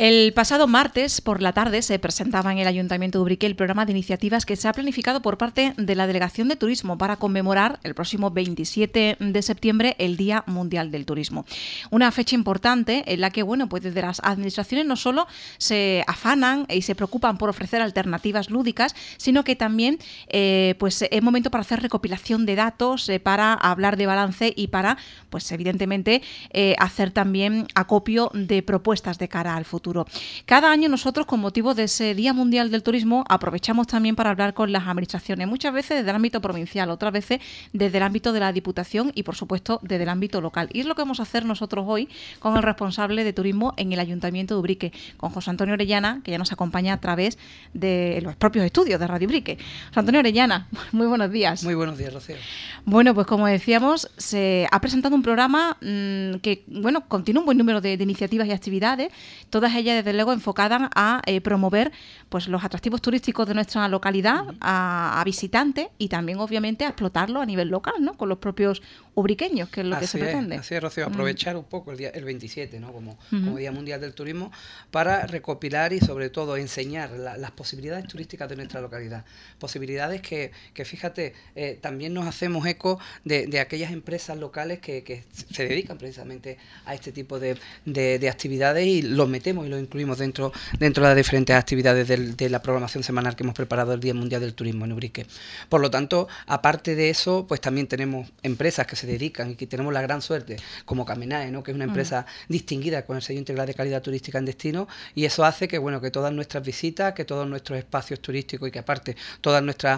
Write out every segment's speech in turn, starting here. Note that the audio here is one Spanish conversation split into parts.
El pasado martes por la tarde se presentaba en el Ayuntamiento de Ubrique el programa de iniciativas que se ha planificado por parte de la Delegación de Turismo para conmemorar el próximo 27 de septiembre el Día Mundial del Turismo. Una fecha importante en la que, bueno, pues desde las administraciones no solo se afanan y se preocupan por ofrecer alternativas lúdicas, sino que también pues es momento para hacer recopilación de datos, para hablar de balance y para, pues evidentemente, hacer también acopio de propuestas de cara al futuro. Cada año nosotros, con motivo de ese Día Mundial del Turismo, aprovechamos también para hablar con las administraciones, muchas veces desde el ámbito provincial, otras veces desde el ámbito de la Diputación y, por supuesto, desde el ámbito local. Y es lo que vamos a hacer nosotros hoy con el responsable de turismo en el Ayuntamiento de Ubrique, con José Antonio Orellana, que ya nos acompaña a través de los propios estudios de Radio Ubrique. José Antonio Orellana, muy buenos días. Muy buenos días, Rocío. Bueno, pues como decíamos, se ha presentado un programa que, bueno, contiene un buen número de iniciativas y actividades, todas ellas desde luego enfocadas a promover pues los atractivos turísticos de nuestra localidad a visitantes y también obviamente a explotarlo a nivel local, ¿no? Con los propios ubriqueños, que es lo que se pretende. Así es, Rocío, aprovechar un poco el 27, ¿no? como Día Mundial del Turismo, para recopilar y sobre todo enseñar las posibilidades turísticas de nuestra localidad. Posibilidades que fíjate, también nos hacemos eco de aquellas empresas locales que se dedican precisamente a este tipo de actividades y los metemos y los incluimos dentro de las diferentes actividades de la programación semanal que hemos preparado el Día Mundial del Turismo en Ubrique. Por lo tanto, aparte de eso, pues también tenemos empresas que se dedican y que tenemos la gran suerte, como Camenae, ¿no? Que es una empresa distinguida con el sello integral de calidad turística en destino, y eso hace que, bueno, que todas nuestras visitas, que todos nuestros espacios turísticos y que aparte todas nuestras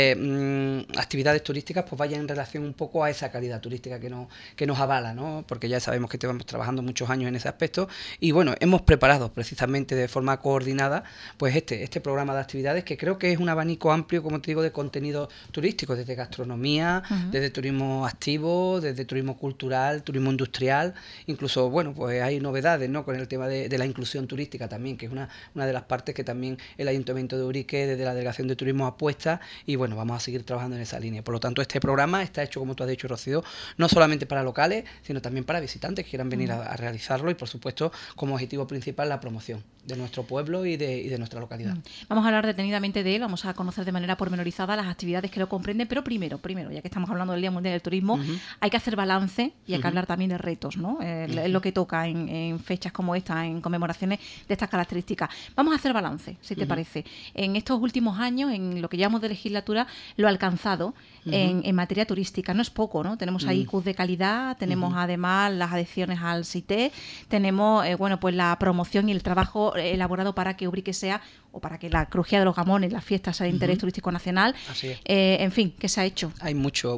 actividades turísticas pues vayan en relación un poco a esa calidad turística que nos avala, ¿no? Porque ya sabemos que estamos trabajando muchos años en ese aspecto y, bueno, hemos preparado precisamente de forma coordinada pues este programa de actividades que creo que es un abanico amplio, como te digo, de contenido turístico, desde gastronomía, desde turismo activo, desde turismo cultural, turismo industrial, incluso, bueno, pues hay novedades, ¿no? Con el tema de la inclusión turística también, que es una de las partes que también el Ayuntamiento de Ubrique, desde la Delegación de Turismo, apuesta y, bueno, vamos a seguir trabajando en esa línea. Por lo tanto, este programa está hecho, como tú has dicho, Rocío, no solamente para locales, sino también para visitantes que quieran venir a realizarlo y, por supuesto, como objetivo principal, la promoción de nuestro pueblo y de nuestra localidad. Vamos a hablar detenidamente de él, vamos a conocer de manera pormenorizada las actividades que lo comprenden, pero primero, ya que estamos hablando del Día Mundial del Turismo, hay que hacer balance y hay que hablar también de retos, ¿no? Es lo que toca en fechas como esta, en conmemoraciones de estas características. Vamos a hacer balance, si te parece. En estos últimos años, en lo que llamamos de legislatura, lo alcanzado en materia turística. No es poco, ¿no? Tenemos ahí IQs de calidad, tenemos además las adhesiones al CITE, tenemos bueno, pues la promoción y el trabajo elaborado para que Ubrique sea, o para que la crujía de los gamones, las fiestas sea de interés turístico nacional. Así es. En fin, ¿qué se ha hecho? Hay mucho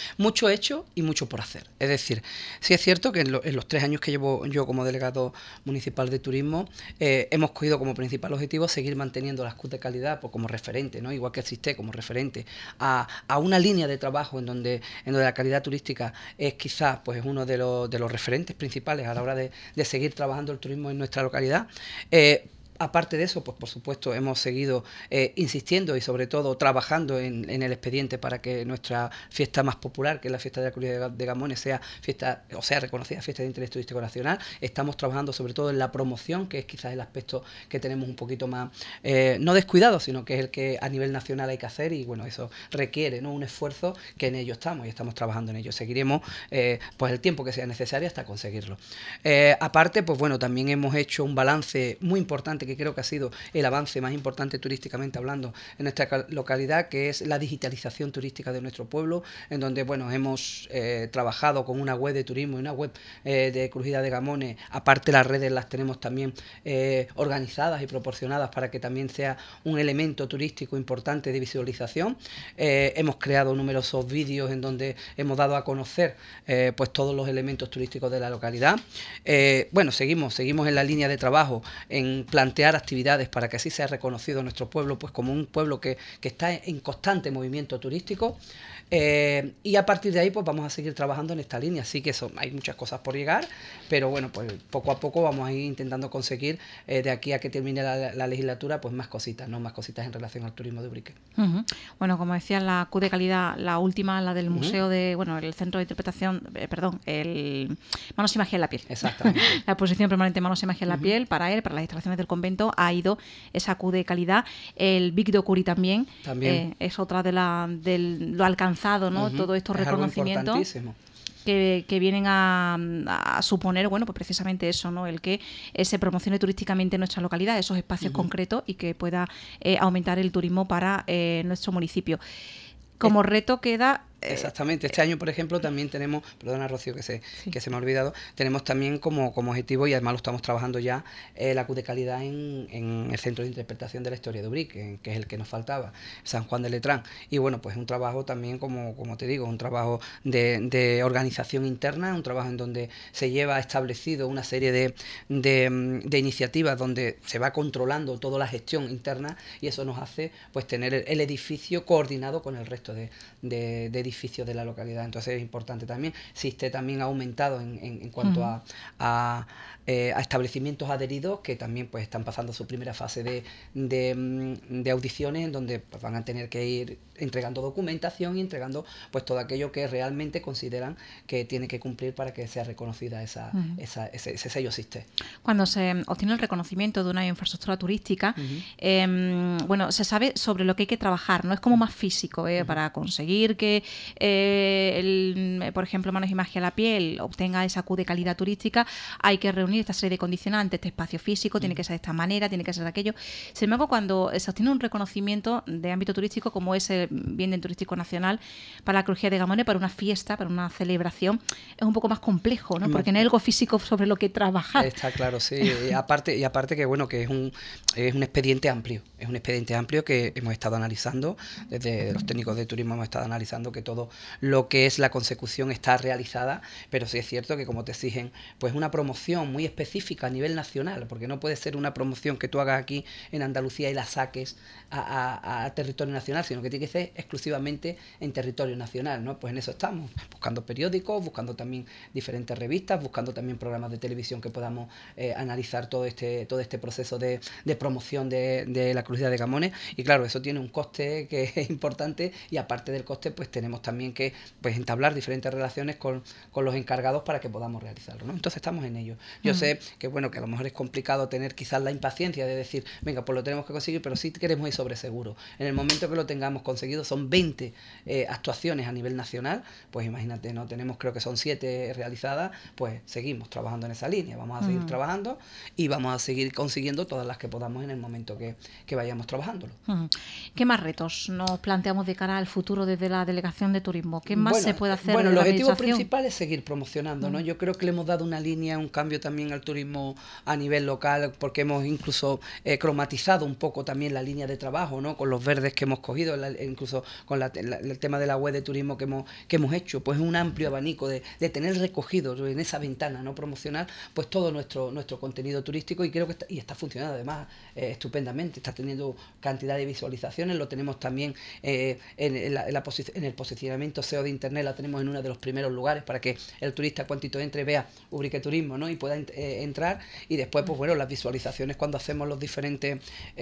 hecho y mucho por hacer. Es decir, sí es cierto que en los 3 años que llevo yo como delegado municipal de turismo, hemos cogido como principal objetivo seguir manteniendo las CUT de calidad pues, como referente, ¿no? Igual que el CISTE como referente a una línea de trabajo en donde la calidad turística es quizás pues, uno de los referentes principales a la hora de seguir trabajando el turismo en nuestra localidad. Aparte de eso, pues por supuesto hemos seguido insistiendo y sobre todo trabajando en el expediente para que nuestra fiesta más popular, que es la fiesta de la Crujía de Gamones, sea reconocida fiesta de interés turístico nacional. Estamos trabajando sobre todo en la promoción, que es quizás el aspecto que tenemos un poquito más, no descuidado, sino que es el que a nivel nacional hay que hacer y bueno, eso requiere, ¿no? Un esfuerzo que en ello estamos y estamos trabajando en ello. Seguiremos pues el tiempo que sea necesario hasta conseguirlo. Aparte, pues bueno, también hemos hecho un balance muy importante que creo que ha sido el avance más importante turísticamente hablando en nuestra localidad, que es la digitalización turística de nuestro pueblo, en donde bueno hemos trabajado con una web de turismo y una web de Crujía de Gamones. Aparte las redes las tenemos también organizadas y proporcionadas para que también sea un elemento turístico importante de visualización. Hemos creado numerosos vídeos en donde hemos dado a conocer pues todos los elementos turísticos de la localidad. Bueno, seguimos en la línea de trabajo en plantear plantear actividades para que así sea reconocido nuestro pueblo pues como un pueblo que está en constante movimiento turístico. Y a partir de ahí pues vamos a seguir trabajando en esta línea. Así que hay muchas cosas por llegar, pero bueno, pues poco a poco vamos a ir intentando conseguir de aquí a que termine la legislatura pues más cositas, ¿no? Más cositas en relación al turismo de Ubrique. Bueno, como decía, la Q de calidad, la última, la del museo de, bueno, el centro de interpretación, el Manos y Magia en la piel. Exactamente. La exposición permanente Manos y Magia en la piel, para las instalaciones del convento, ha ido esa Q de calidad. El Big Docuri también. Es otra de lo alcanzado, ¿no? Todos estos reconocimientos que vienen a suponer, bueno, pues precisamente eso, ¿no? El que se promocione turísticamente nuestra localidad, esos espacios concretos, y que pueda aumentar el turismo para nuestro municipio. Como reto queda... Exactamente. Este año, por ejemplo, también tenemos, perdona Rocío que se me ha olvidado, tenemos también como objetivo, y además lo estamos trabajando ya, la Q de calidad en el Centro de Interpretación de la Historia de Ubrique, que es el que nos faltaba, San Juan de Letrán. Y bueno, pues un trabajo también, como te digo, un trabajo de organización interna, un trabajo en donde se lleva establecido una serie de iniciativas donde se va controlando toda la gestión interna, y eso nos hace pues tener el edificio coordinado con el resto de edificios de la localidad. Entonces es importante también. SISTE también ha aumentado en cuanto a establecimientos adheridos que también pues están pasando su primera fase de audiciones, en donde pues, van a tener que ir entregando documentación y entregando pues todo aquello que realmente consideran que tiene que cumplir para que sea reconocida ese sello SISTE. Cuando se obtiene el reconocimiento de una infraestructura turística, bueno, se sabe sobre lo que hay que trabajar, no es como más físico, para conseguir que por ejemplo, Manos y Magia a la piel obtenga esa Q de calidad turística, hay que reunir esta serie de condicionantes, este espacio físico, tiene que ser de esta manera, tiene que ser de aquello. Sin embargo, cuando se obtiene un reconocimiento de ámbito turístico, como es el bien turístico nacional para la crujía de Gamones, para una fiesta, para una celebración, es un poco más complejo, ¿no? Porque no hay algo físico sobre lo que trabajar. Está claro, sí. Y aparte que bueno, que es un expediente amplio. Es un expediente amplio que hemos estado analizando, desde los técnicos de turismo hemos estado analizando que todo lo que es la consecución está realizada, pero sí es cierto que como te exigen pues una promoción muy específica a nivel nacional, porque no puede ser una promoción que tú hagas aquí en Andalucía y la saques a territorio nacional, sino que tiene que ser exclusivamente en territorio nacional, ¿no? Pues en eso estamos, buscando periódicos, buscando también diferentes revistas, buscando también programas de televisión que podamos analizar todo este proceso de promoción de la crujía de Gamones, y claro, eso tiene un coste que es importante, y aparte del coste pues tenemos también que pues entablar diferentes relaciones con los encargados para que podamos realizarlo, ¿no? Entonces estamos en ello. Yo sé que bueno, que a lo mejor es complicado tener quizás la impaciencia de decir, venga, pues lo tenemos que conseguir, pero sí queremos ir sobre seguro. En el momento que lo tengamos conseguido, son 20 actuaciones a nivel nacional, pues imagínate, ¿no? Tenemos, creo que son 7 realizadas, pues seguimos trabajando en esa línea, vamos a seguir trabajando y vamos a seguir consiguiendo todas las que podamos en el momento que vayamos trabajándolo. ¿Qué más retos nos planteamos de cara al futuro desde la Delegación de Turismo? ¿Qué más se puede hacer? Bueno, el objetivo principal es seguir promocionando, ¿no? Yo creo que le hemos dado una línea, un cambio también al turismo a nivel local, porque hemos incluso cromatizado un poco también la línea de trabajo, ¿no? Con los verdes que hemos cogido, incluso con el tema de la web de turismo que hemos hecho, pues un amplio abanico de tener recogido en esa ventana, ¿no? Promocional, pues todo nuestro contenido turístico, y creo que está funcionando además estupendamente, está teniendo cantidad de visualizaciones, lo tenemos también en el posicionamiento SEO de Internet, la tenemos en uno de los primeros lugares para que el turista cuantito entre vea Ubrique Turismo, ¿no? Y pueda entrar, y después pues bueno, las visualizaciones cuando hacemos los diferentes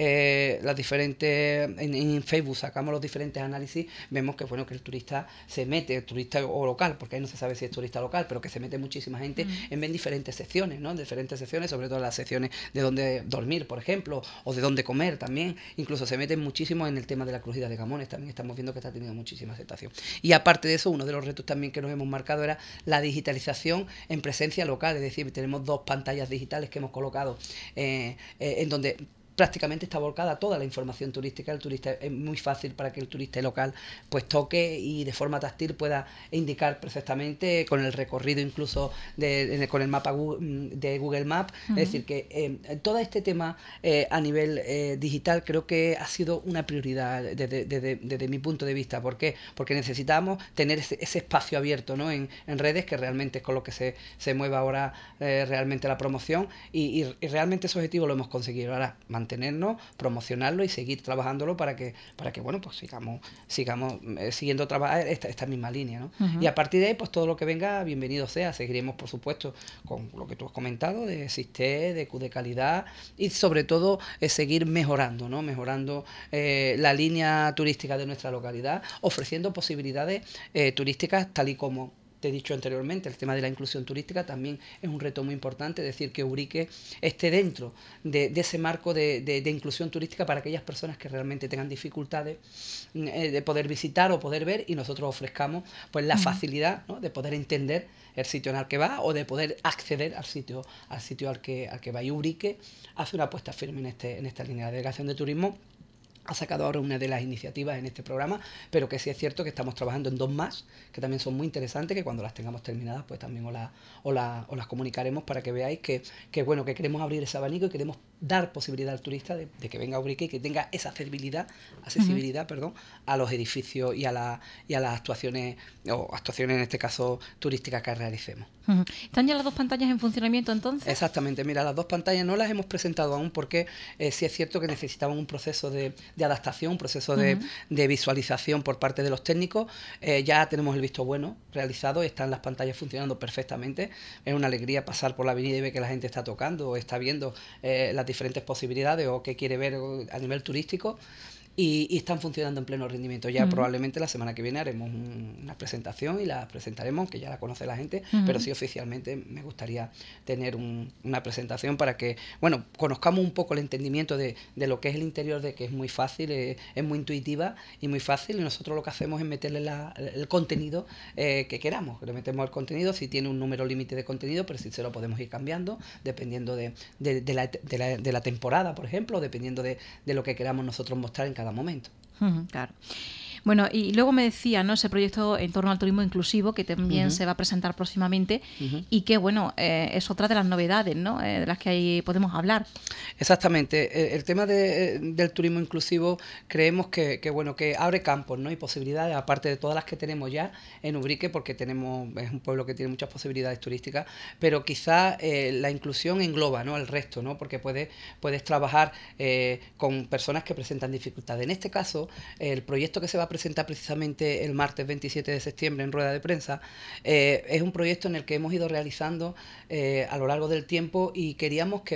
en Facebook sacamos los diferentes análisis, vemos que bueno, que el turista se mete, el turista o local, porque ahí no se sabe si es turista local, pero que se mete muchísima gente en ver diferentes secciones, ¿no? Diferentes secciones, sobre todo las secciones de dónde dormir, por ejemplo, o de dónde comer también, incluso se meten muchísimo en el tema de la crujía de Gamones, también estamos viendo que está teniendo muchísima aceptación. Y aparte de eso, uno de los retos también que nos hemos marcado era la digitalización en presencia local, es decir, tenemos 2 pantallas digitales que hemos colocado en donde prácticamente está volcada toda la información turística. El turista es muy fácil para que el turista local pues toque y de forma táctil pueda indicar perfectamente con el recorrido incluso con el mapa de Google Maps. Es decir, que todo este tema a nivel digital creo que ha sido una prioridad desde mi punto de vista. ¿Por qué? Porque necesitamos tener ese espacio abierto, ¿no? en redes, que realmente es con lo que se mueve ahora realmente la promoción y realmente ese objetivo lo hemos conseguido. Ahora mantenernos, promocionarlo y seguir trabajándolo para que bueno, pues sigamos siguiendo trabajar esta misma línea, ¿no? Y a partir de ahí, pues todo lo que venga, bienvenido sea. Seguiremos, por supuesto, con lo que tú has comentado, de SISTE, de calidad y sobre todo seguir mejorando, ¿no? Mejorando la línea turística de nuestra localidad, ofreciendo posibilidades turísticas tal y como te he dicho anteriormente. El tema de la inclusión turística también es un reto muy importante, es decir, que Ubrique esté dentro de ese marco de inclusión turística para aquellas personas que realmente tengan dificultades de poder visitar o poder ver, y nosotros ofrezcamos pues la facilidad, ¿no? de poder entender el sitio en el que va o de poder acceder al sitio al que va. Y Ubrique hace una apuesta firme en esta línea. La Delegación de Turismo ha sacado ahora una de las iniciativas en este programa, pero que sí es cierto que estamos trabajando en 2 más, que también son muy interesantes, que cuando las tengamos terminadas, pues también os las comunicaremos para que veáis que queremos abrir ese abanico y queremos dar posibilidad al turista de que venga a Ubrique y que tenga esa accesibilidad, a los edificios y a las actuaciones en este caso turísticas que realicemos. ¿Están ya las 2 pantallas en funcionamiento entonces? Exactamente, mira, las 2 pantallas no las hemos presentado aún porque sí es cierto que necesitaban un proceso de adaptación, un proceso de visualización por parte de los técnicos. Ya tenemos el visto bueno realizado, están las pantallas funcionando perfectamente. Es una alegría pasar por la avenida y ver que la gente está tocando o está viendo las diferentes posibilidades o qué quiere ver a nivel turístico. Y están funcionando en pleno rendimiento. Ya probablemente la semana que viene haremos una presentación y la presentaremos, que ya la conoce la gente, pero sí oficialmente me gustaría tener una presentación para que, bueno, conozcamos un poco el entendimiento de lo que es el interior, de que es muy fácil, es muy intuitiva y muy fácil, y nosotros lo que hacemos es meterle el contenido que queramos. Le metemos el contenido, si tiene un número límite de contenido, pero si se lo podemos ir cambiando, dependiendo de la temporada, por ejemplo, dependiendo de lo que queramos nosotros mostrar en cada momento. Claro. Bueno, y luego me decía, ¿no?, ese proyecto en torno al turismo inclusivo que también se va a presentar próximamente y que, bueno, es otra de las novedades, ¿no?, de las que ahí podemos hablar. Exactamente. El tema del turismo inclusivo creemos que abre campos, ¿no?, y posibilidades, aparte de todas las que tenemos ya en Ubrique, porque es un pueblo que tiene muchas posibilidades turísticas, pero quizá la inclusión engloba, ¿no?, el resto, ¿no?, porque puedes trabajar con personas que presentan dificultades. En este caso, el proyecto que se va a presentar precisamente el martes 27 de septiembre en rueda de prensa es un proyecto en el que hemos ido realizando a lo largo del tiempo, y queríamos que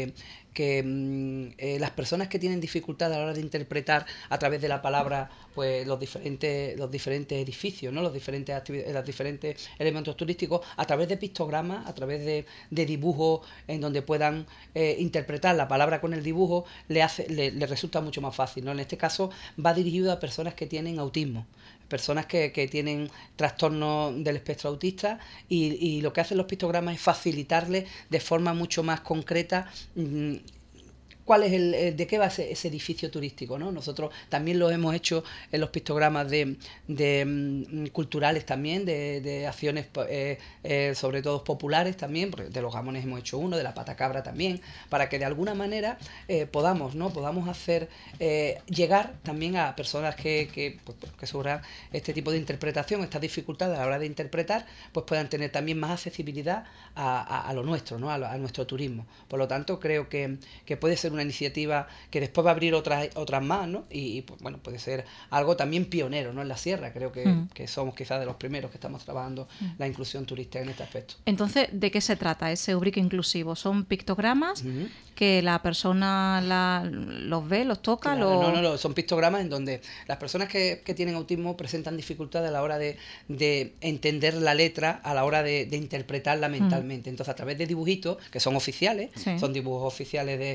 las personas que tienen dificultad a la hora de interpretar a través de la palabra pues los diferentes edificios, ¿no?, los diferentes elementos turísticos, a través de pictogramas, a través de dibujos en donde puedan interpretar la palabra con el dibujo, le resulta mucho más fácil, ¿no? En este caso va dirigido a personas que tienen autismo, personas que tienen trastorno del espectro autista, y lo que hacen los pictogramas es facilitarles de forma mucho más concreta cuál es de qué va ese edificio turístico, ¿no? Nosotros también lo hemos hecho en los pictogramas culturales también, de acciones sobre todo populares también, porque de los gamones hemos hecho uno, de la patacabra también, para que de alguna manera podamos hacer llegar también a personas que sufran este tipo de interpretación, esta dificultad a la hora de interpretar, pues puedan tener también más accesibilidad a lo nuestro, ¿no?, a nuestro turismo. Por lo tanto, creo que puede ser una iniciativa que después va a abrir otras más, ¿no? Y pues, bueno, puede ser algo también pionero, ¿no?, en la sierra. Creo que somos quizás de los primeros que estamos trabajando la inclusión turística en este aspecto. Entonces, ¿de qué se trata ese Ubrique inclusivo? ¿Son pictogramas que la persona los ve, los toca? Claro, no, son pictogramas en donde las personas que tienen autismo presentan dificultades a la hora de entender la letra, a la hora de interpretarla mentalmente. Entonces, a través de dibujitos que son oficiales, son dibujos oficiales de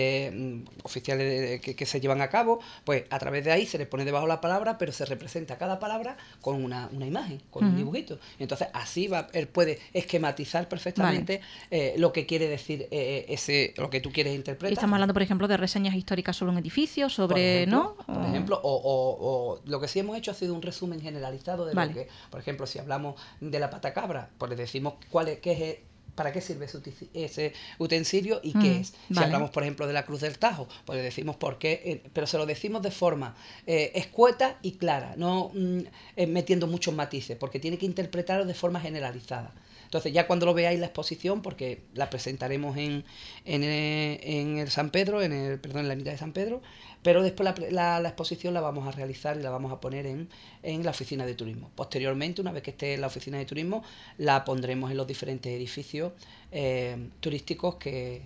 oficiales que se llevan a cabo, pues a través de ahí se les pone debajo la palabra, pero se representa cada palabra con una imagen, con un dibujito. Entonces así él puede esquematizar perfectamente lo que quiere decir lo que tú quieres interpretar. Estamos hablando, por ejemplo, de reseñas históricas sobre un edificio, sobre, ¿no? Por ejemplo, o lo que sí hemos hecho ha sido un resumen generalizado de lo que, por ejemplo, si hablamos de la patacabra, pues le decimos para qué sirve ese utensilio y qué es. Si hablamos, por ejemplo, de la Cruz del Tajo, pues le decimos por qué, pero se lo decimos de forma escueta y clara, no metiendo muchos matices, porque tiene que interpretarlo de forma generalizada. Entonces ya cuando lo veáis la exposición, porque la presentaremos en el San Pedro, en la ermita de San Pedro, pero después la exposición la vamos a realizar y la vamos a poner en la oficina de turismo. Posteriormente, una vez que esté en la oficina de turismo, la pondremos en los diferentes edificios turísticos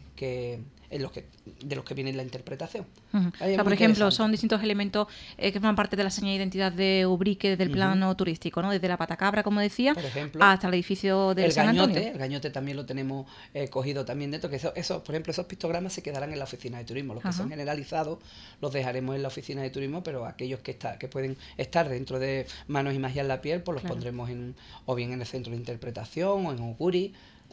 de los que viene la interpretación. O sea, por ejemplo, son distintos elementos que forman parte de la señal de identidad de Ubrique del plano turístico, ¿no? Desde la patacabra, como decía, por ejemplo, hasta el edificio del San Antonio. El gañote también lo tenemos cogido también dentro, que por ejemplo, esos pictogramas se quedarán en la oficina de turismo. Los que son generalizados los dejaremos en la oficina de turismo, pero aquellos que pueden estar dentro de Manos y Magia en la piel, pues los pondremos o bien en el centro de interpretación o en Uguri.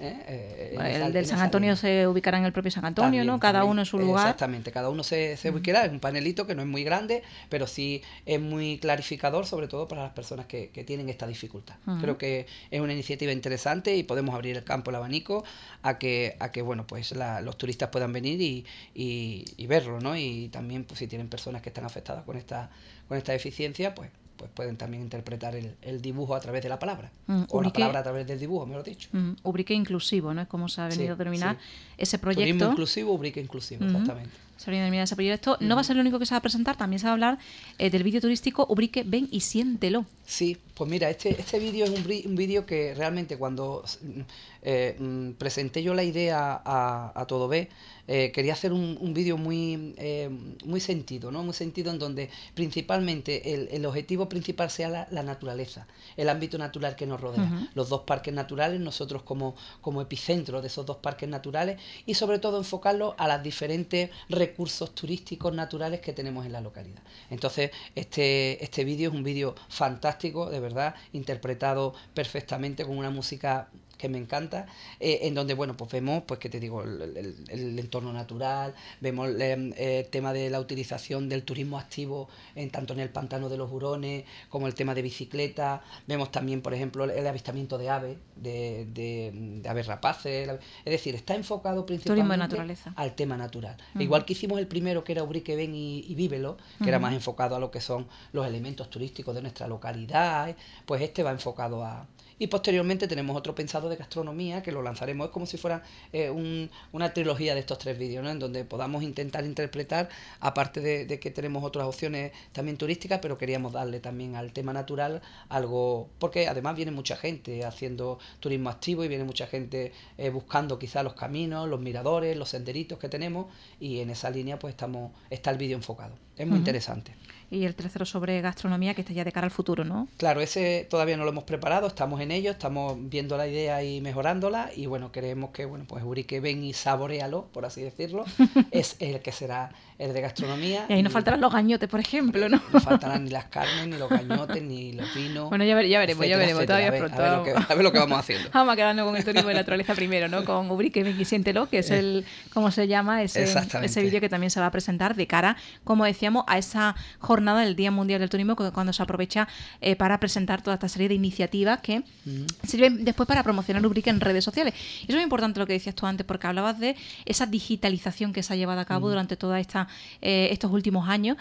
El del San Antonio se ubicará en el propio San Antonio, también, ¿no? Cada uno en su lugar. Exactamente, cada uno se ubicará. Es un panelito que no es muy grande, pero sí es muy clarificador, sobre todo para las personas que tienen esta dificultad. Creo que es una iniciativa interesante y podemos abrir el campo, el abanico, a que bueno, pues los turistas puedan venir y verlo, ¿no? Y también, pues, si tienen personas que están afectadas con esta deficiencia, pues pueden también interpretar el dibujo a través de la palabra, o la palabra a través del dibujo, mejor dicho. Ubrique inclusivo, ¿no? Es como se ha venido a denominar ese proyecto. Turismo inclusivo, Ubrique inclusivo, exactamente. Se ha venido a denominar ese proyecto. No va a ser lo único que se va a presentar, también se va a hablar del vídeo turístico Ubrique, ven y siéntelo. Sí, pues mira, este vídeo es un vídeo que realmente cuando presenté yo la idea a Todo Ve, quería hacer un vídeo muy sentido, ¿no? Muy sentido, en donde principalmente el objetivo principal sea la naturaleza, el ámbito natural que nos rodea, los dos parques naturales, nosotros como epicentro de esos dos parques naturales, y sobre todo enfocarlo a los diferentes recursos turísticos naturales que tenemos en la localidad. Entonces, este vídeo es un vídeo fantástico, de verdad, interpretado perfectamente con una música que me encanta, en donde, bueno, pues vemos, pues que te digo, el entorno natural, vemos el tema de la utilización del turismo activo tanto en el pantano de los Hurones como el tema de bicicleta. Vemos también, por ejemplo, el avistamiento de aves, de aves rapaces. Es decir, está enfocado principalmente al tema natural. Igual que hicimos el primero, que era Ubrique, ven y vívelo, que era más enfocado a lo que son los elementos turísticos de nuestra localidad, pues este va enfocado a... Y posteriormente tenemos otro pensado de gastronomía, que lo lanzaremos, es como si fuera una trilogía de estos 3 vídeos, ¿no? En donde podamos intentar interpretar, aparte de que tenemos otras opciones también turísticas, pero queríamos darle también al tema natural algo, porque además viene mucha gente haciendo turismo activo y viene mucha gente buscando quizá los caminos, los miradores, los senderitos que tenemos, y en esa línea pues está el vídeo enfocado. Es muy interesante. Y el tercero sobre gastronomía, que está ya de cara al futuro, ¿no? Claro, ese todavía no lo hemos preparado, estamos en ello, estamos viendo la idea y mejorándola, y bueno, creemos que, bueno, pues Ubrique, ven y saboréalo, por así decirlo, es el que será el de gastronomía. Y ahí no faltarán los gañotes, por ejemplo, ¿no? No faltarán ni las carnes, ni los gañotes, ni los vinos. Bueno, ya veremos, todavía es pronto. A ver lo que vamos haciendo. Vamos a quedarnos con el turismo de naturaleza primero, ¿no? Con Ubrique, ven y siéntelo, que es ¿cómo se llama? Ese vídeo que también se va a presentar de cara, como decíamos, a esa jornada del Día Mundial del Turismo, cuando se aprovecha para presentar toda esta serie de iniciativas que sirven después para promocionar Ubrique en redes sociales. Y eso es muy importante lo que decías tú antes, porque hablabas de esa digitalización que se ha llevado a cabo durante toda estos últimos años.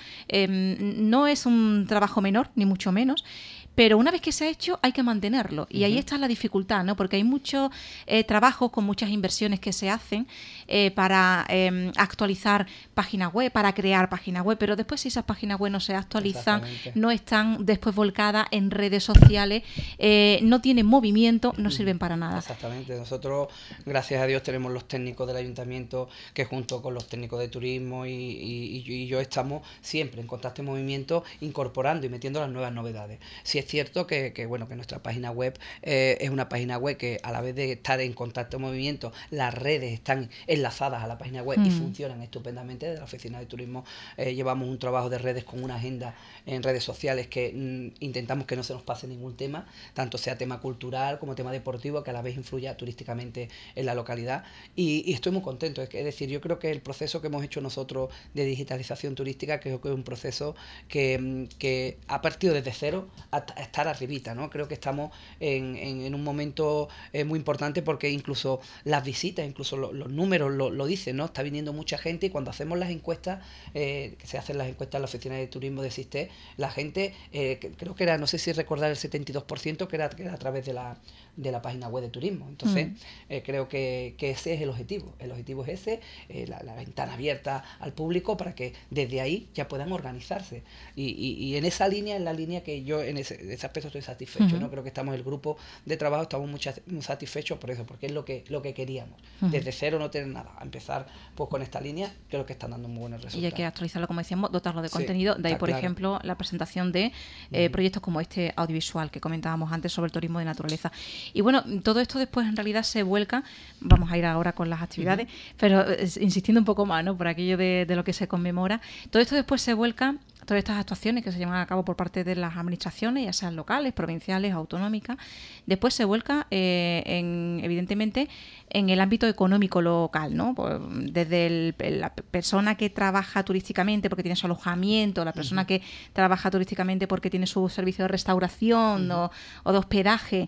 No es un trabajo menor, ni mucho menos, pero una vez que se ha hecho hay que mantenerlo, y ahí está la dificultad, ¿no? Porque hay muchos trabajos con muchas inversiones que se hacen para actualizar páginas web, para crear páginas web, pero después si esas páginas web no se actualizan, no están después volcadas en redes sociales, no tienen movimiento, no sirven para nada. Exactamente. Nosotros, gracias a Dios, tenemos los técnicos del ayuntamiento que, junto con los técnicos de turismo y yo, estamos siempre en constante movimiento, incorporando y metiendo las nuevas novedades. Si es cierto que nuestra página web es una página web que, a la vez de estar en contacto movimiento, las redes están enlazadas a la página web y funcionan estupendamente. De la Oficina de Turismo llevamos un trabajo de redes con una agenda en redes sociales que intentamos que no se nos pase ningún tema, tanto sea tema cultural como tema deportivo, que a la vez influya turísticamente en la localidad, y estoy muy contento. Es decir, yo creo que el proceso que hemos hecho nosotros de digitalización turística, creo que es un proceso que ha partido desde cero a estar arribita, ¿no? Creo que estamos en un momento muy importante, porque incluso las visitas, incluso los números lo dicen, ¿no? Está viniendo mucha gente, y cuando hacemos las encuestas, que se hacen las encuestas en la Oficina de Turismo de SISTE, la gente, creo que era, no sé si recordar, el 72% que era a través de la página web de turismo. Entonces, creo que ese es el objetivo. El objetivo es ese, la ventana abierta al público para que desde ahí ya puedan organizarse. Y en esa línea, en la línea que yo en ese aspecto estoy satisfecho, ¿no? Creo que estamos, el grupo de trabajo, estamos muy satisfechos por eso, porque es lo que queríamos. Desde cero no tener nada, a empezar pues con esta línea, creo que están dando muy buenos resultados. Y hay que actualizarlo, como decíamos, dotarlo de contenido. De ahí, por ejemplo, la presentación de proyectos como este audiovisual que comentábamos antes sobre el turismo de naturaleza. Y bueno, todo esto después en realidad se vuelca, vamos a ir ahora con las actividades, pero insistiendo un poco más, ¿no? Por aquello de lo que se conmemora, todo esto después se vuelca, todas estas actuaciones que se llevan a cabo por parte de las administraciones, ya sean locales, provinciales, autonómicas, después se vuelca evidentemente en el ámbito económico local, ¿no? Pues desde la persona que trabaja turísticamente porque tiene su alojamiento, la persona que trabaja turísticamente porque tiene su servicio de restauración o de hospedaje,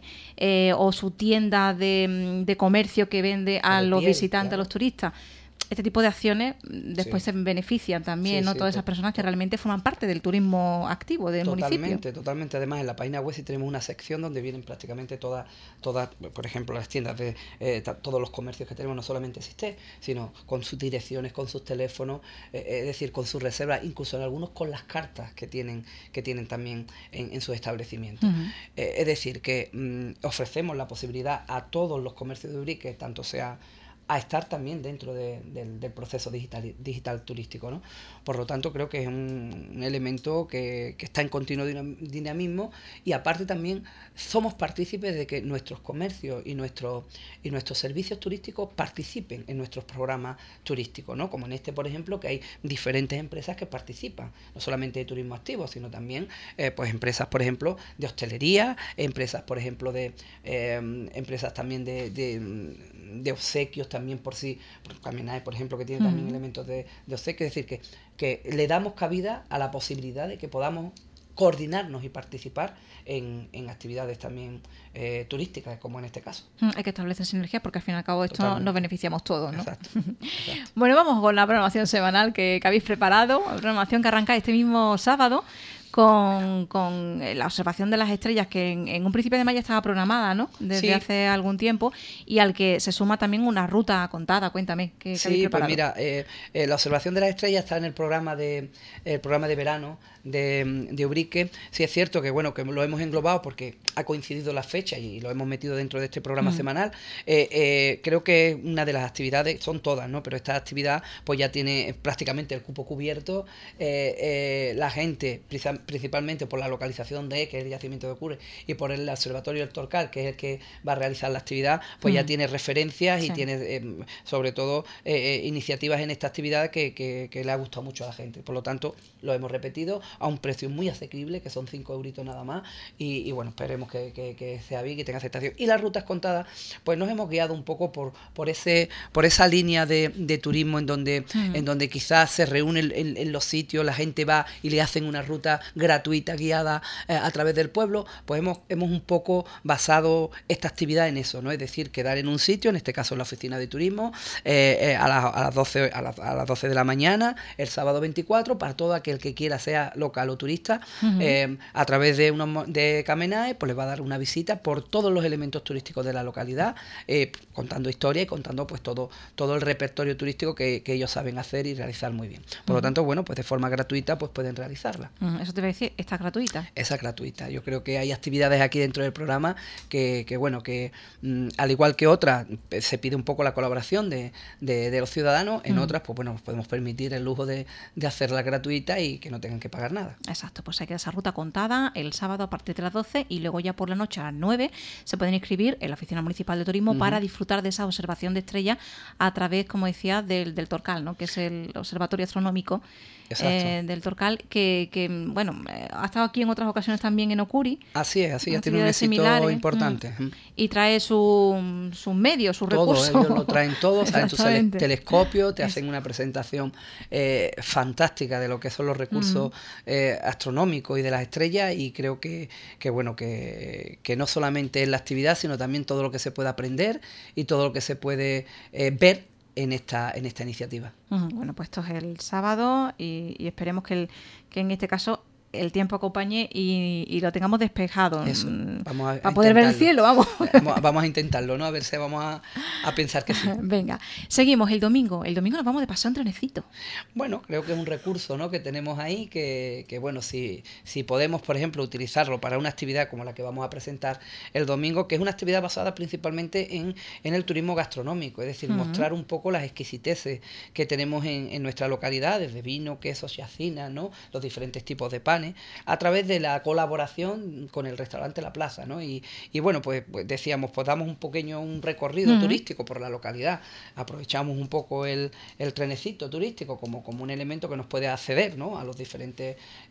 o su tienda de comercio que vende a los visitantes, a los turistas. Este tipo de acciones después se benefician también, ¿no? Todas esas personas que realmente forman parte del turismo activo del municipio. Totalmente. Además, en la página web sí tenemos una sección donde vienen prácticamente todas, por ejemplo, las tiendas de todos los comercios que tenemos, no solamente SISTE, sino con sus direcciones, con sus teléfonos, es decir, con sus reservas, incluso en algunos con las cartas que tienen también en sus establecimientos. Es decir, que ofrecemos la posibilidad a todos los comercios de Ubrique, tanto sea a estar también dentro del proceso digital turístico, ¿no? Por lo tanto, creo que es un elemento que está en continuo dinamismo, y aparte también somos partícipes de que nuestros comercios y nuestros servicios turísticos participen en nuestros programas turísticos, ¿no? Como en este, por ejemplo, que hay diferentes empresas que participan, no solamente de turismo activo, sino también pues empresas, por ejemplo, de hostelería, empresas, por ejemplo, empresas también de obsequios también Caminae, por ejemplo, que tiene también elementos de obsequio. Es decir, que le damos cabida a la posibilidad de que podamos coordinarnos y participar en actividades también turísticas, como en este caso. Hay que establecer sinergias, porque al fin y al cabo esto nos beneficiamos todos, ¿no? Exacto. Bueno, vamos con la programación semanal que habéis preparado, una programación que arranca este mismo sábado con la observación de las estrellas, que en un principio de mayo estaba programada, ¿no? Desde hace algún tiempo, y al que se suma también una ruta contada. Cuéntame, ¿qué habéis preparado? Pues mira, la observación de las estrellas está en el programa de verano de Ubrique. Sí, es cierto que bueno, que lo hemos englobado porque ha coincidido la fecha y lo hemos metido dentro de este programa semanal. Creo que una de las actividades, son todas, ¿no? Pero esta actividad pues ya tiene prácticamente el cupo cubierto. La gente, principalmente por la localización que es el yacimiento de Ocurre, y por el Observatorio del Torcal, que es el que va a realizar la actividad, pues ya tiene referencias y tiene sobre todo iniciativas en esta actividad que le ha gustado mucho a la gente. Por lo tanto, lo hemos repetido a un precio muy asequible, que son 5 euritos nada más, y bueno, esperemos que sea bien y tenga aceptación. Y las rutas contadas, pues nos hemos guiado un poco por esa línea de turismo en donde quizás se reúnen en los sitios, la gente va y le hacen una ruta gratuita, guiada a través del pueblo. Pues hemos un poco basado esta actividad en eso, ¿no? Es decir, quedar en un sitio, en este caso en la oficina de turismo, a las 12 de la mañana, el sábado 24, para todo aquel que quiera, sea local o turista, a través de Caminae, pues les va a dar una visita por todos los elementos turísticos de la localidad, contando historia y contando pues todo el repertorio turístico que ellos saben hacer y realizar muy bien. Por lo tanto, bueno, pues de forma gratuita pues pueden realizarla. Eso te voy a decir, está gratuita. Esa es gratuita. Yo creo que hay actividades aquí dentro del programa que al igual que otras, se pide un poco la colaboración de los ciudadanos. En otras, pues bueno, nos podemos permitir el lujo de hacerla gratuita y que no tengan que pagar nada. Exacto, pues hay que esa ruta contada el sábado a partir de las 12 y luego ya por la noche a las 9 se pueden inscribir en la Oficina Municipal de Turismo para disfrutar de esa observación de estrellas a través, como decía, del Torcal, ¿no? Que es el Observatorio Astronómico del Torcal, que bueno, ha estado aquí en otras ocasiones también en Ocuri. Así es, tiene un éxito importante. Y trae sus medios, sus recursos. Ellos lo traen todo, traen tu telescopio, te hacen una presentación fantástica de lo que son los recursos astronómicos y de las estrellas, y creo que no solamente es la actividad, sino también todo lo que se puede aprender y todo lo que se puede ver en esta iniciativa. Bueno, pues esto es el sábado y esperemos que en este caso el tiempo acompañe y lo tengamos despejado. Eso, vamos para poder ver el cielo, vamos. Vamos a intentarlo, ¿no? A ver si vamos a pensar que sí. Venga, seguimos el domingo. El domingo nos vamos de paseo en trenecito. Bueno, creo que es un recurso, ¿no?, que tenemos ahí, que bueno, si podemos, por ejemplo, utilizarlo para una actividad como la que vamos a presentar el domingo, que es una actividad basada principalmente en el turismo gastronómico, es decir, mostrar un poco las exquisiteces que tenemos en nuestra localidad, desde vino, queso, chacinas, ¿no?, los diferentes tipos de panes, a través de la colaboración con el restaurante La Plaza, ¿no? Y bueno, pues decíamos, pues damos un recorrido turístico por la localidad, aprovechamos un poco el trenecito turístico como un elemento que nos puede acceder, ¿no?, a los diferentes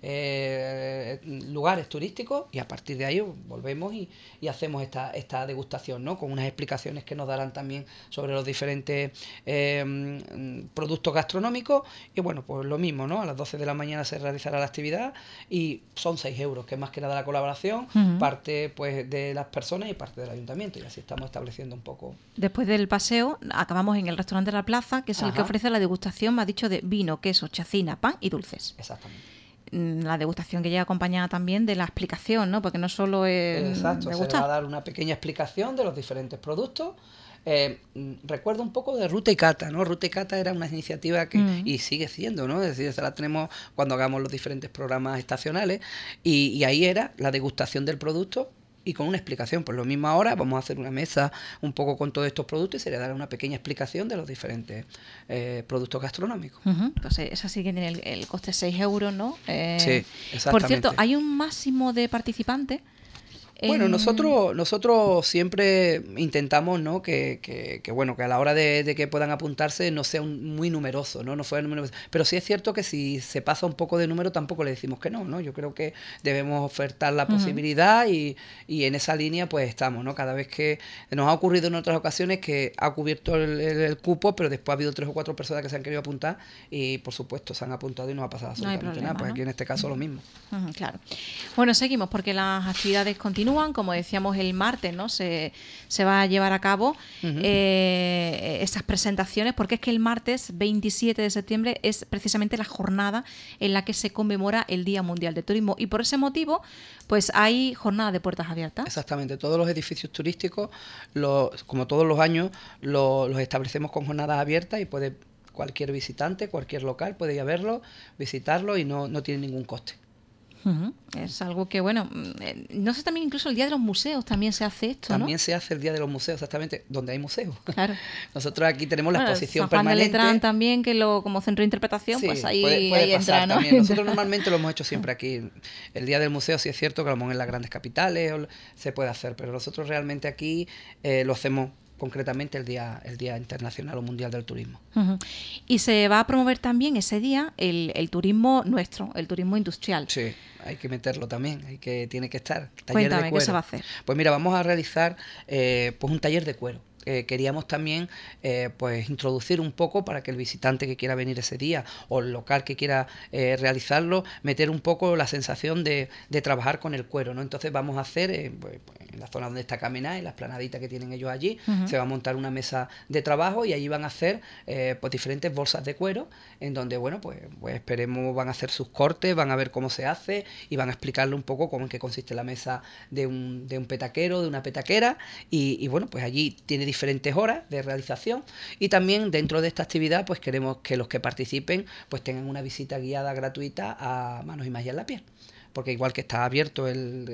lugares turísticos, y a partir de ahí volvemos y hacemos esta degustación, ¿no?, con unas explicaciones que nos darán también sobre los diferentes productos gastronómicos. Y bueno, pues lo mismo, ¿no?, a las 12 de la mañana se realizará la actividad y son 6 euros, que es más que nada la colaboración, parte pues de las personas y parte del ayuntamiento, y así estamos estableciendo un poco. Después del paseo acabamos en el restaurante de La Plaza, que es el que ofrece la degustación, me ha dicho, de vino, queso, chacina, pan y dulces. Exactamente. La degustación que llega acompañada también de la explicación, ¿no?, porque no solo es Exacto, degustar. se le va a dar una pequeña explicación de los diferentes productos. Recuerdo un poco de Ruta y Cata, ¿no? Ruta y Cata era una iniciativa que y sigue siendo, ¿no? Es decir, esa la tenemos cuando hagamos los diferentes programas estacionales, y ahí era la degustación del producto y con una explicación. Pues lo mismo ahora, vamos a hacer una mesa un poco con todos estos productos y se le dará una pequeña explicación de los diferentes productos gastronómicos. Entonces, esa sí que tiene el coste 6 euros, ¿no? Sí, exactamente. Por cierto, ¿hay un máximo de participantes? Bueno, nosotros siempre intentamos, ¿no?, que a la hora de que puedan apuntarse no sea muy numeroso, ¿no? No fuera numeroso. Pero sí es cierto que si se pasa un poco de número tampoco le decimos que no, ¿no? Yo creo que debemos ofertar la posibilidad y en esa línea pues estamos, ¿no? Cada vez que nos ha ocurrido en otras ocasiones que ha cubierto el cupo, pero después ha habido 3 o 4 personas que se han querido apuntar y por supuesto se han apuntado y no ha pasado absolutamente nada. Pues aquí en este caso lo mismo. Claro. Bueno, seguimos porque las actividades continúan. Como decíamos el martes, ¿no? Se va a llevar a cabo esas presentaciones, porque es que el martes 27 de septiembre es precisamente la jornada en la que se conmemora el Día Mundial del Turismo, y por ese motivo pues hay jornada de puertas abiertas. Exactamente, todos los edificios turísticos, como todos los años, los establecemos con jornadas abiertas, y puede cualquier visitante, cualquier local puede ir a verlo, visitarlo, y no tiene ningún coste. Es algo que, bueno, no sé, también incluso el Día de los Museos también se hace esto, ¿no? También se hace el Día de los Museos, exactamente, donde hay museos. Claro. Nosotros aquí tenemos la exposición San Juan permanente. de Letrán también, que como centro de interpretación, sí, pues ahí puede entra, ¿no? También. Nosotros normalmente lo hemos hecho siempre aquí. El Día del Museo sí es cierto que a lo mejor en las grandes capitales se puede hacer, pero nosotros realmente aquí lo hacemos concretamente el Día Internacional o Mundial del Turismo. Y se va a promover también ese día el turismo nuestro, el turismo industrial. Sí, hay que meterlo también, tiene que estar. Taller Cuéntame, de cuero. ¿qué se va a hacer? Pues mira, vamos a realizar pues un taller de cuero. Queríamos también pues introducir un poco para que el visitante que quiera venir ese día o el local que quiera realizarlo, meter un poco la sensación de trabajar con el cuero, ¿no? Entonces vamos a hacer pues, en la zona donde está Caminá, en la esplanadita que tienen ellos allí, se va a montar una mesa de trabajo y allí van a hacer pues diferentes bolsas de cuero, en donde bueno pues esperemos van a hacer sus cortes, van a ver cómo se hace y van a explicarle un poco cómo en qué consiste la mesa de un petaquero, de una petaquera, y bueno pues allí tiene diferentes horas de realización, y también dentro de esta actividad pues queremos que los que participen pues tengan una visita guiada gratuita a Manos y Magia en la Piel. porque igual que está abierto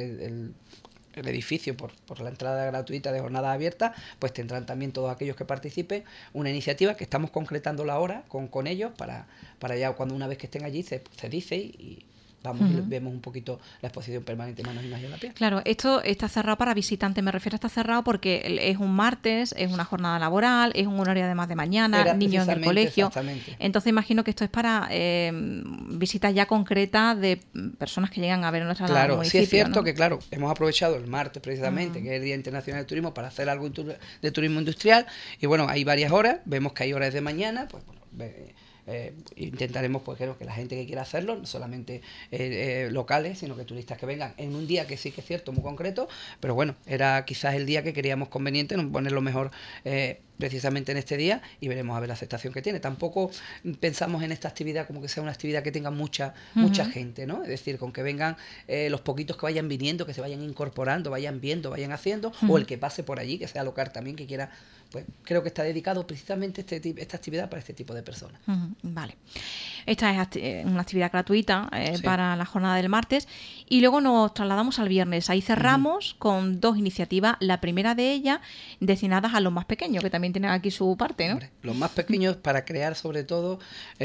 el edificio por la entrada gratuita de jornadas abiertas, pues tendrán también todos aquellos que participen una iniciativa que estamos concretándola ahora con ellos para ya cuando una vez que estén allí se dice y vamos y vemos un poquito la exposición permanente Manos y Magia en la Piel. Claro, esto está cerrado para visitantes, me refiero a está cerrado porque es un martes, es una jornada laboral, es un horario además de mañana, niños en el colegio. Entonces imagino que esto es para visitas ya concretas de personas que llegan a ver nuestra Claro, municipio, sí es cierto, ¿no? Que claro, hemos aprovechado el martes precisamente, que es el Día Internacional del Turismo, para hacer algo de turismo industrial, y bueno, hay varias horas, vemos que hay horas de mañana, pues bueno, intentaremos pues que la gente que quiera hacerlo, no solamente locales, sino que turistas que vengan en un día que sí que es cierto, muy concreto, pero bueno, era quizás el día que queríamos conveniente, no ponerlo mejor precisamente en este día, y veremos a ver la aceptación que tiene. Tampoco pensamos en esta actividad como que sea una actividad que tenga mucha gente, ¿no? Es decir, con que vengan los poquitos que vayan viniendo, que se vayan incorporando, vayan viendo, vayan haciendo, o el que pase por allí, que sea local también, que quiera, pues creo que está dedicado precisamente esta actividad para este tipo de personas. Vale. Esta es una actividad gratuita Sí. para la jornada del martes, y luego nos trasladamos al viernes. Ahí cerramos con 2 iniciativas, la primera de ellas destinadas a los más pequeños, que también tienen aquí su parte, ¿no? Hombre, los más pequeños, para crear sobre todo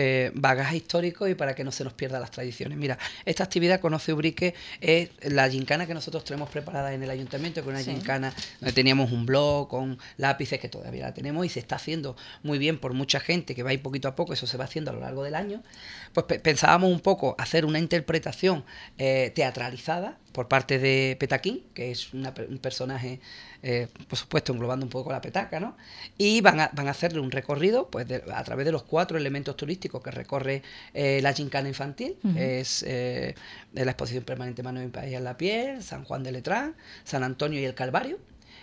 bagaje histórico y para que no se nos pierdan las tradiciones. Mira, esta actividad Conoce Ubrique es la gincana que nosotros tenemos preparada en el ayuntamiento, que es una gincana donde teníamos un blog con lápices, que todavía la tenemos y se está haciendo muy bien por mucha gente, que va a ir poquito a poco, eso se va haciendo a lo largo del año. Pues pensábamos un poco hacer una interpretación teatralizada por parte de Petaquín, que es un personaje, por supuesto, englobando un poco la petaca, ¿no? Y van a hacerle un recorrido pues a través de los 4 elementos turísticos que recorre la gincana infantil. Es de la exposición permanente Manos y Magia en la Piel, San Juan de Letrán, San Antonio y el Calvario.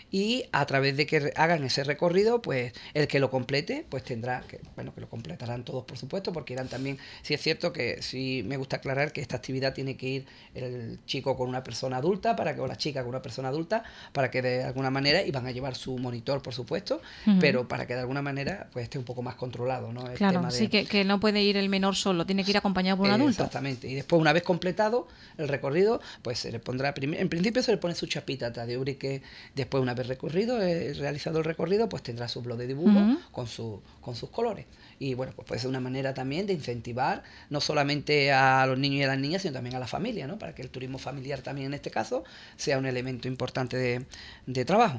Y a través de que hagan ese recorrido, pues el que lo complete, pues tendrá que lo completarán todos, por supuesto, porque irán también. Sí es cierto que sí me gusta aclarar que esta actividad tiene que ir el chico con una persona adulta, o la chica con una persona adulta, para que de alguna manera, y van a llevar su monitor, por supuesto, pero para que de alguna manera pues esté un poco más controlado, ¿no? El Claro, tema sí, que no puede ir el menor solo, tiene que ir acompañado por un adulto. Exactamente. Y después, una vez completado el recorrido, pues se le pondrá, en principio se le pone su chapita de Ubrique. Después, una vez realizado el recorrido, pues tendrá su blog de dibujo con sus colores. Y bueno, pues puede ser una manera también de incentivar no solamente a los niños y a las niñas, sino también a la familia, ¿no? Para que el turismo familiar también en este caso sea un elemento importante de trabajo.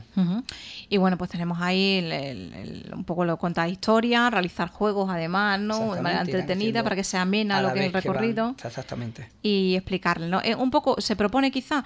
Y bueno, pues tenemos ahí un poco lo contar historia, realizar juegos además, ¿no? De manera entretenida para que sea amena lo que es el recorrido. Exactamente. Y explicarle, ¿no? Un poco se propone quizá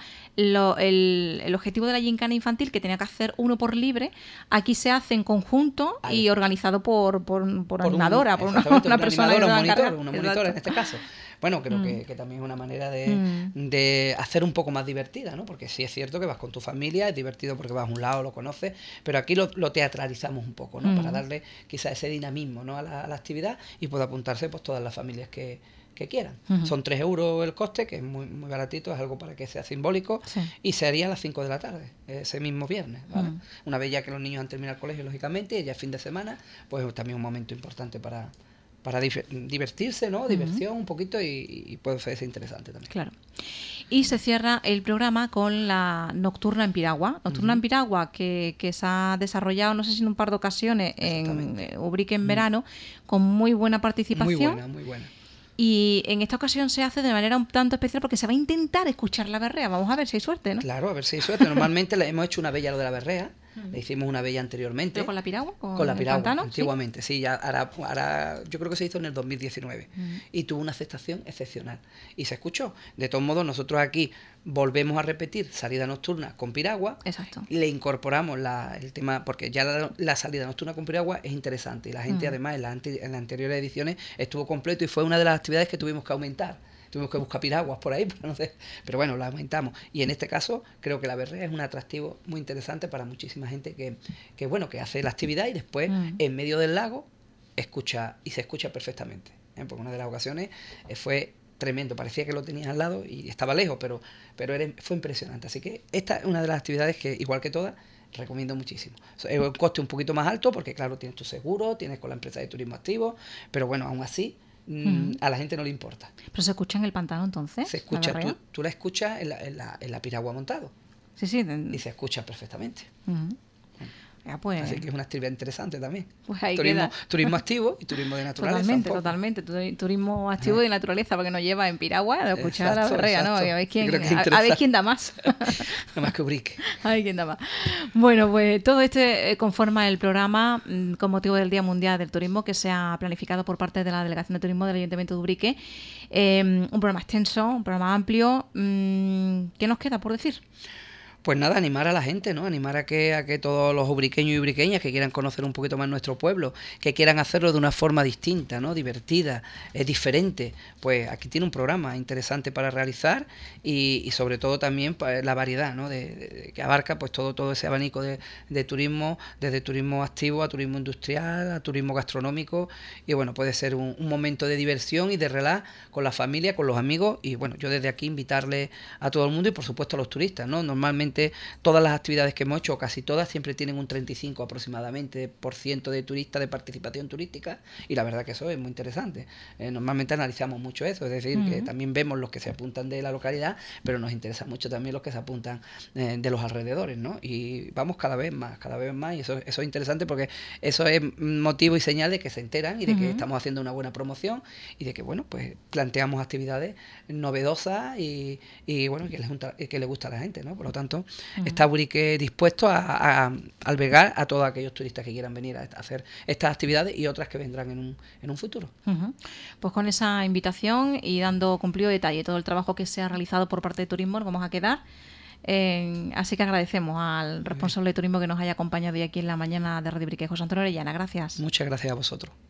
el objetivo de la gincana infantil, que tenía que hacer uno por libre, aquí se hace en conjunto y organizado por animadora, por una persona un monitor en este caso. Bueno, creo que también es una manera de hacer un poco más divertida, ¿no? Porque sí es cierto que vas con tu familia, es divertido porque vas a un lado, lo conoces, pero aquí lo teatralizamos un poco, ¿no? Para darle quizá ese dinamismo, ¿no? a la actividad, y puede apuntarse pues todas las familias que quieran. Son 3 euros el coste, que es muy, muy baratito, es algo para que sea simbólico, y se haría a las 5 de la tarde, ese mismo viernes, ¿vale? Una vez ya que los niños han terminado el colegio, lógicamente, y ya es fin de semana, pues también un momento importante para divertirse, ¿no? Diversión un poquito, y puede ser interesante también. Claro. Y se cierra el programa con la Nocturna en Piragua. Nocturna en Piragua que se ha desarrollado, no sé si en un par de ocasiones, en Ubrique en verano, con muy buena participación. Muy buena. Y en esta ocasión se hace de manera un tanto especial porque se va a intentar escuchar la berrea. Vamos a ver si hay suerte, ¿no? Claro, a ver si hay suerte. Normalmente le hemos hecho una bella lo de la berrea. Le hicimos una bella anteriormente. ¿Pero con la piragua? Con la piragua, pantano, antiguamente, sí. Ya ahora, yo creo que se hizo en el 2019. Y tuvo una aceptación excepcional. Y se escuchó. De todos modos, nosotros aquí volvemos a repetir salida nocturna con piragua. Exacto. Le incorporamos el tema, porque ya la salida nocturna con piragua es interesante. Y la gente, además, en las anteriores ediciones estuvo completo, y fue una de las actividades que tuvimos que aumentar. Tuvimos que buscar piraguas por ahí, pero bueno, la aumentamos. Y en este caso, creo que la berrea es un atractivo muy interesante para muchísima gente que hace la actividad y después, en medio del lago, se escucha perfectamente. Porque una de las ocasiones fue tremendo, parecía que lo tenías al lado y estaba lejos, pero fue impresionante. Así que esta es una de las actividades que, igual que todas, recomiendo muchísimo. Es un coste un poquito más alto porque, claro, tienes tu seguro, tienes con la empresa de turismo activo, pero bueno, aún así a la gente no le importa. ¿Pero se escucha en el pantano entonces? Se escucha, tú la escuchas en la piragua montado. Sí, sí. Y se escucha perfectamente. Ya, pues, así que es una actividad interesante también. Pues ahí queda. Turismo activo y turismo de naturaleza. Totalmente. Turismo activo de naturaleza, porque nos lleva en piragua a escuchar a la berrea, ¿no? A ver quién da más. No más que Ubrique. A ver quién da más. Bueno, pues todo conforma el programa con motivo del Día Mundial del Turismo, que se ha planificado por parte de la Delegación de Turismo del Ayuntamiento de Ubrique. Un programa extenso, un programa amplio. ¿Qué nos queda por decir? Pues nada, animar a la gente, ¿no? Animar a que todos los ubriqueños y ubriqueñas que quieran conocer un poquito más nuestro pueblo, que quieran hacerlo de una forma distinta, ¿no? Divertida, diferente. Pues aquí tiene un programa interesante para realizar y sobre todo también la variedad, ¿no? Que abarca pues todo ese abanico de turismo, desde turismo activo a turismo industrial, a turismo gastronómico, y bueno, puede ser un momento de diversión y de relax con la familia, con los amigos, y bueno, yo desde aquí invitarle a todo el mundo y por supuesto a los turistas, ¿no? Normalmente todas las actividades que hemos hecho, o casi todas, siempre tienen un 35 aproximadamente % de turistas, de participación turística, y la verdad que eso es muy interesante. Normalmente analizamos mucho eso, es decir, que también vemos los que se apuntan de la localidad, pero nos interesa mucho también los que se apuntan de los alrededores, ¿no? Y vamos cada vez más, y eso es interesante porque eso es motivo y señal de que se enteran y de que estamos haciendo una buena promoción y de que, bueno, pues planteamos actividades novedosas y bueno, que les gusta a la gente, ¿no? Por lo tanto, está Ubrique dispuesto a albergar a todos aquellos turistas que quieran venir a hacer estas actividades y otras que vendrán en un futuro. Pues con esa invitación y dando cumplido detalle todo el trabajo que se ha realizado por parte de Turismo, nos vamos a quedar. Así que agradecemos al responsable de Turismo que nos haya acompañado hoy aquí en la mañana de Radio Ubrique, José Antonio Orellana. Gracias. Muchas gracias a vosotros.